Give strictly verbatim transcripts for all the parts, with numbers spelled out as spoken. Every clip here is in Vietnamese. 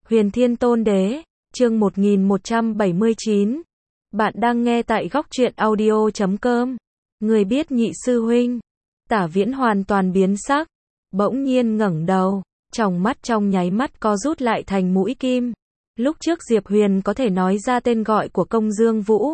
Huyền Thiên Tôn Đế, chương một nghìn một trăm bảy mươi chín. Bạn đang nghe tại góc truyện audio chấm com. Người biết nhị sư huynh. Tả Viễn hoàn toàn biến sắc, bỗng nhiên ngẩng đầu, tròng mắt trong nháy mắt co rút lại thành mũi kim. Lúc trước Diệp Huyền có thể nói ra tên gọi của Công Dương Vũ.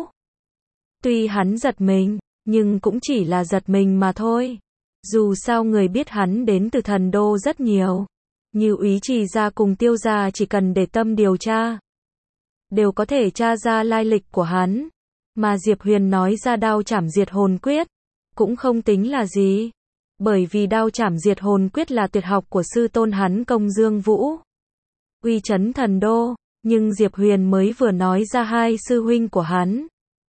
Tuy hắn giật mình, nhưng cũng chỉ là giật mình mà thôi. Dù sao người biết hắn đến từ thần đô rất nhiều. Như Úy Trì gia cùng Tiêu gia chỉ cần để tâm điều tra, đều có thể tra ra lai lịch của hắn. Mà Diệp Huyền nói ra đao chảm diệt hồn quyết, cũng không tính là gì. Bởi vì đao chảm diệt hồn quyết là tuyệt học của sư tôn hắn Công Dương Vũ. Uy chấn thần đô, nhưng Diệp Huyền mới vừa nói ra hai sư huynh của hắn,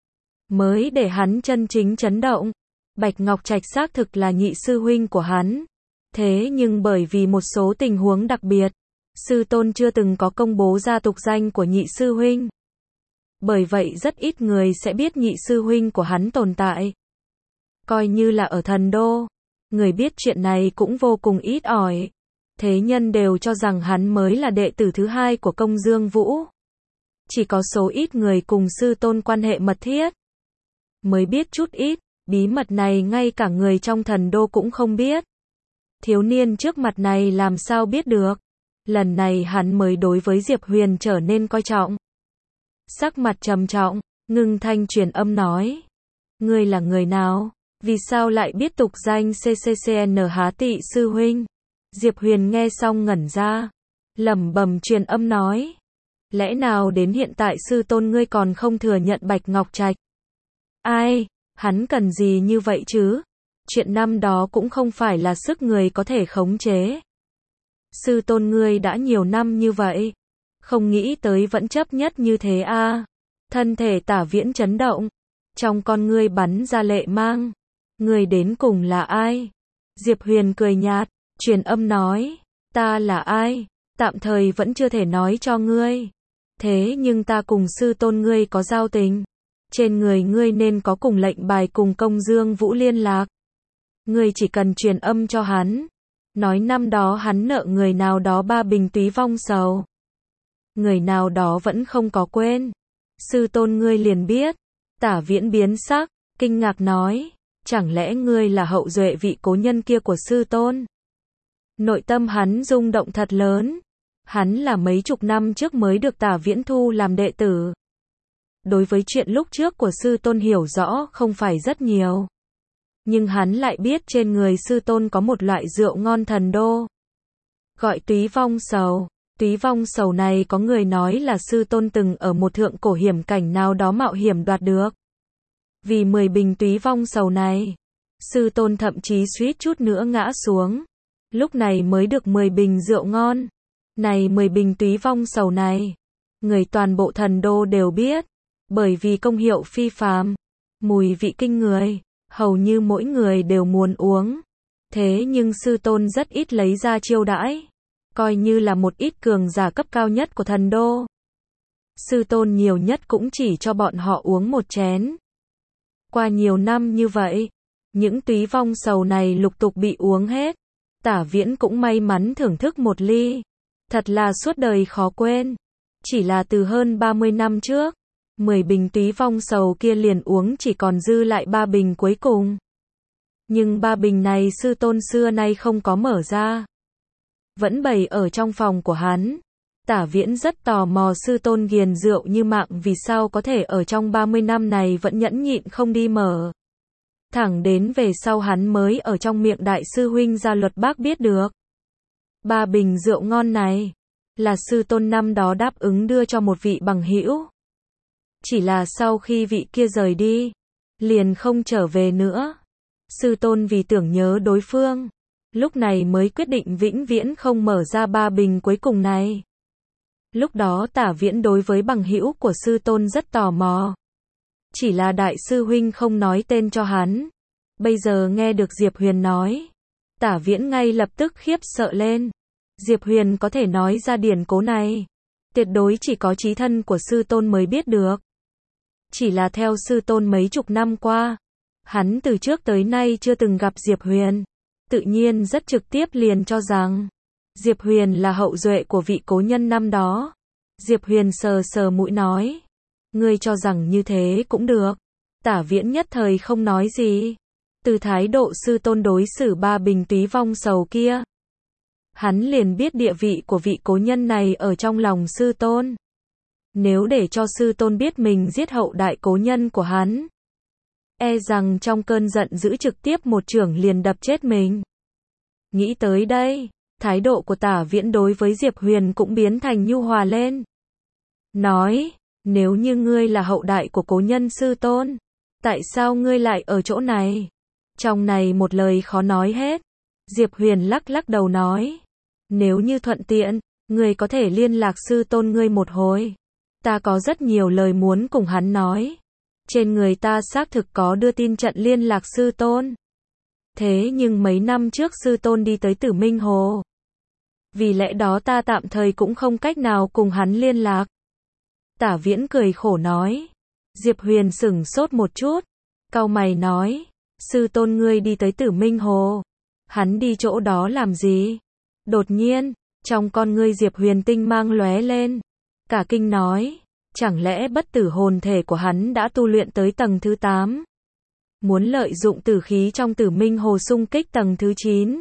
mới để hắn chân chính chấn động. Bạch Ngọc Trạch xác thực là nhị sư huynh của hắn. Thế nhưng bởi vì một số tình huống đặc biệt, sư tôn chưa từng có công bố ra tục danh của nhị sư huynh. Bởi vậy rất ít người sẽ biết nhị sư huynh của hắn tồn tại. Coi như là ở thần đô, người biết chuyện này cũng vô cùng ít ỏi. Thế nhân đều cho rằng hắn mới là đệ tử thứ hai của Công Dương Vũ. Chỉ có số ít người cùng sư tôn quan hệ mật thiết mới biết chút ít. Bí mật này ngay cả người trong thần đô cũng không biết. Thiếu niên trước mặt này làm sao biết được. Lần này hắn mới đối với Diệp Huyền trở nên coi trọng. Sắc mặt trầm trọng, ngưng thanh truyền âm nói. Ngươi là người nào? Vì sao lại biết tục danh xê xê xê en há tị sư huynh? Diệp Huyền nghe xong ngẩn ra, lẩm bẩm truyền âm nói. Lẽ nào đến hiện tại sư tôn ngươi còn không thừa nhận Bạch Ngọc Trạch? Ai? Hắn cần gì như vậy chứ? Chuyện năm đó cũng không phải là sức người có thể khống chế. Sư tôn ngươi đã nhiều năm như vậy, không nghĩ tới vẫn chấp nhất như thế a. À. Thân thể Tả Viễn chấn động, trong con ngươi bắn ra lệ mang. Ngươi đến cùng là ai? Diệp Huyền cười nhạt, truyền âm nói, ta là ai? Tạm thời vẫn chưa thể nói cho ngươi. Thế nhưng ta cùng sư tôn ngươi có giao tình. Trên người ngươi nên có cùng lệnh bài cùng Công Dương Vũ liên lạc. Ngươi chỉ cần truyền âm cho hắn, nói năm đó hắn nợ người nào đó ba bình túy vong sầu. Người nào đó vẫn không có quên. Sư tôn ngươi liền biết. Tả Viễn biến sắc, kinh ngạc nói, chẳng lẽ ngươi là hậu duệ vị cố nhân kia của sư tôn? Nội tâm hắn rung động thật lớn. Hắn là mấy chục năm trước mới được Tả Viễn thu làm đệ tử. Đối với chuyện lúc trước của sư tôn hiểu rõ không phải rất nhiều. Nhưng hắn lại biết trên người sư tôn có một loại rượu ngon thần đô. Gọi túy vong sầu. Túy vong sầu này có người nói là sư tôn từng ở một thượng cổ hiểm cảnh nào đó mạo hiểm đoạt được. Vì mười bình túy vong sầu này, sư tôn thậm chí suýt chút nữa ngã xuống. Lúc này mới được mười bình rượu ngon. Này mười bình túy vong sầu này, người toàn bộ thần đô đều biết. Bởi vì công hiệu phi phàm, mùi vị kinh người, hầu như mỗi người đều muốn uống. Thế nhưng sư tôn rất ít lấy ra chiêu đãi, coi như là một ít cường giả cấp cao nhất của thần đô. Sư tôn nhiều nhất cũng chỉ cho bọn họ uống một chén. Qua nhiều năm như vậy, những túy vong sầu này lục tục bị uống hết. Tả Viễn cũng may mắn thưởng thức một ly. Thật là suốt đời khó quên. Chỉ là từ hơn ba mươi năm trước, mười bình túy vong sầu kia liền uống chỉ còn dư lại ba bình cuối cùng. Nhưng ba bình này sư tôn xưa nay không có mở ra, vẫn bày ở trong phòng của hắn. Tả Viễn rất tò mò sư tôn ghiền rượu như mạng vì sao có thể ở trong ba mươi năm này vẫn nhẫn nhịn không đi mở. Thẳng đến về sau hắn mới ở trong miệng đại sư huynh Gia Luật Bác biết được. Ba bình rượu ngon này, là sư tôn năm đó đáp ứng đưa cho một vị bằng hữu. Chỉ là sau khi vị kia rời đi, liền không trở về nữa. Sư tôn vì tưởng nhớ đối phương, lúc này mới quyết định vĩnh viễn không mở ra ba bình cuối cùng này. Lúc đó Tả Viễn đối với bằng hữu của sư tôn rất tò mò. Chỉ là đại sư huynh không nói tên cho hắn. Bây giờ nghe được Diệp Huyền nói, Tả Viễn ngay lập tức khiếp sợ lên. Diệp Huyền có thể nói ra điển cố này, tuyệt đối chỉ có chí thân của sư tôn mới biết được. Chỉ là theo sư tôn mấy chục năm qua, hắn từ trước tới nay chưa từng gặp Diệp Huyền, tự nhiên rất trực tiếp liền cho rằng Diệp Huyền là hậu duệ của vị cố nhân năm đó. Diệp Huyền sờ sờ mũi nói. Ngươi cho rằng như thế cũng được. Tả Viễn nhất thời không nói gì. Từ thái độ sư tôn đối xử ba bình túy vong sầu kia, hắn liền biết địa vị của vị cố nhân này ở trong lòng sư tôn. Nếu để cho sư tôn biết mình giết hậu đại cố nhân của hắn, e rằng trong cơn giận dữ trực tiếp một chưởng liền đập chết mình. Nghĩ tới đây, thái độ của Tả Viễn đối với Diệp Huyền cũng biến thành nhu hòa lên. Nói, nếu như ngươi là hậu đại của cố nhân sư tôn, tại sao ngươi lại ở chỗ này? Trong này một lời khó nói hết. Diệp Huyền lắc lắc đầu nói, nếu như thuận tiện, ngươi có thể liên lạc sư tôn ngươi một hồi. Ta có rất nhiều lời muốn cùng hắn nói. Trên người ta xác thực có đưa tin trận liên lạc sư tôn. Thế nhưng mấy năm trước sư tôn đi tới Tử Minh Hồ. Vì lẽ đó ta tạm thời cũng không cách nào cùng hắn liên lạc. Tả Viễn cười khổ nói. Diệp Huyền sửng sốt một chút. Cau mày nói. Sư tôn ngươi đi tới Tử Minh Hồ. Hắn đi chỗ đó làm gì? Đột nhiên, trong con ngươi Diệp Huyền tinh mang lóe lên. Cả kinh nói. Chẳng lẽ bất tử hồn thể của hắn đã tu luyện tới tầng thứ tám? Muốn lợi dụng tử khí trong Tử Minh Hồ xung kích tầng thứ chín.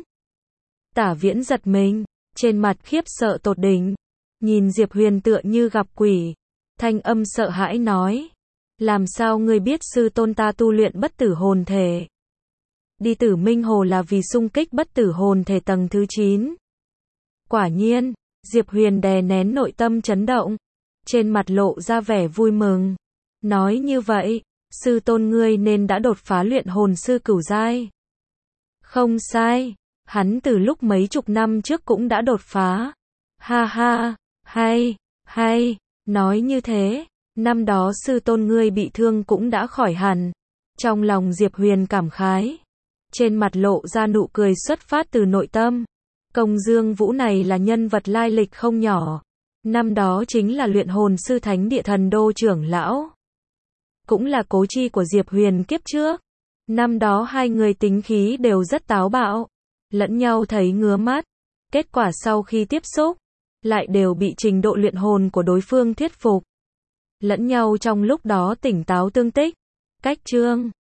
Tả Viễn giật mình, trên mặt khiếp sợ tột đỉnh. Nhìn Diệp Huyền tựa như gặp quỷ. Thanh âm sợ hãi nói. Làm sao ngươi biết sư tôn ta tu luyện bất tử hồn thể? Đi Tử Minh Hồ là vì xung kích bất tử hồn thể tầng thứ chín. Quả nhiên, Diệp Huyền đè nén nội tâm chấn động. Trên mặt lộ ra vẻ vui mừng. Nói như vậy, sư tôn ngươi nên đã đột phá luyện hồn sư cửu giai. Không sai, hắn từ lúc mấy chục năm trước cũng đã đột phá. Ha ha, hay, hay, nói như thế, năm đó sư tôn ngươi bị thương cũng đã khỏi hẳn. Trong lòng Diệp Huyền cảm khái. Trên mặt lộ ra nụ cười xuất phát từ nội tâm. Công Dương Vũ này là nhân vật lai lịch không nhỏ. Năm đó chính là luyện hồn sư thánh địa thần đô trưởng lão. Cũng là cố chi của Diệp Huyền kiếp trước. Năm đó hai người tính khí đều rất táo bạo. Lẫn nhau thấy ngứa mắt. Kết quả sau khi tiếp xúc, lại đều bị trình độ luyện hồn của đối phương thuyết phục. Lẫn nhau trong lúc đó tỉnh táo tương tích. Cách chương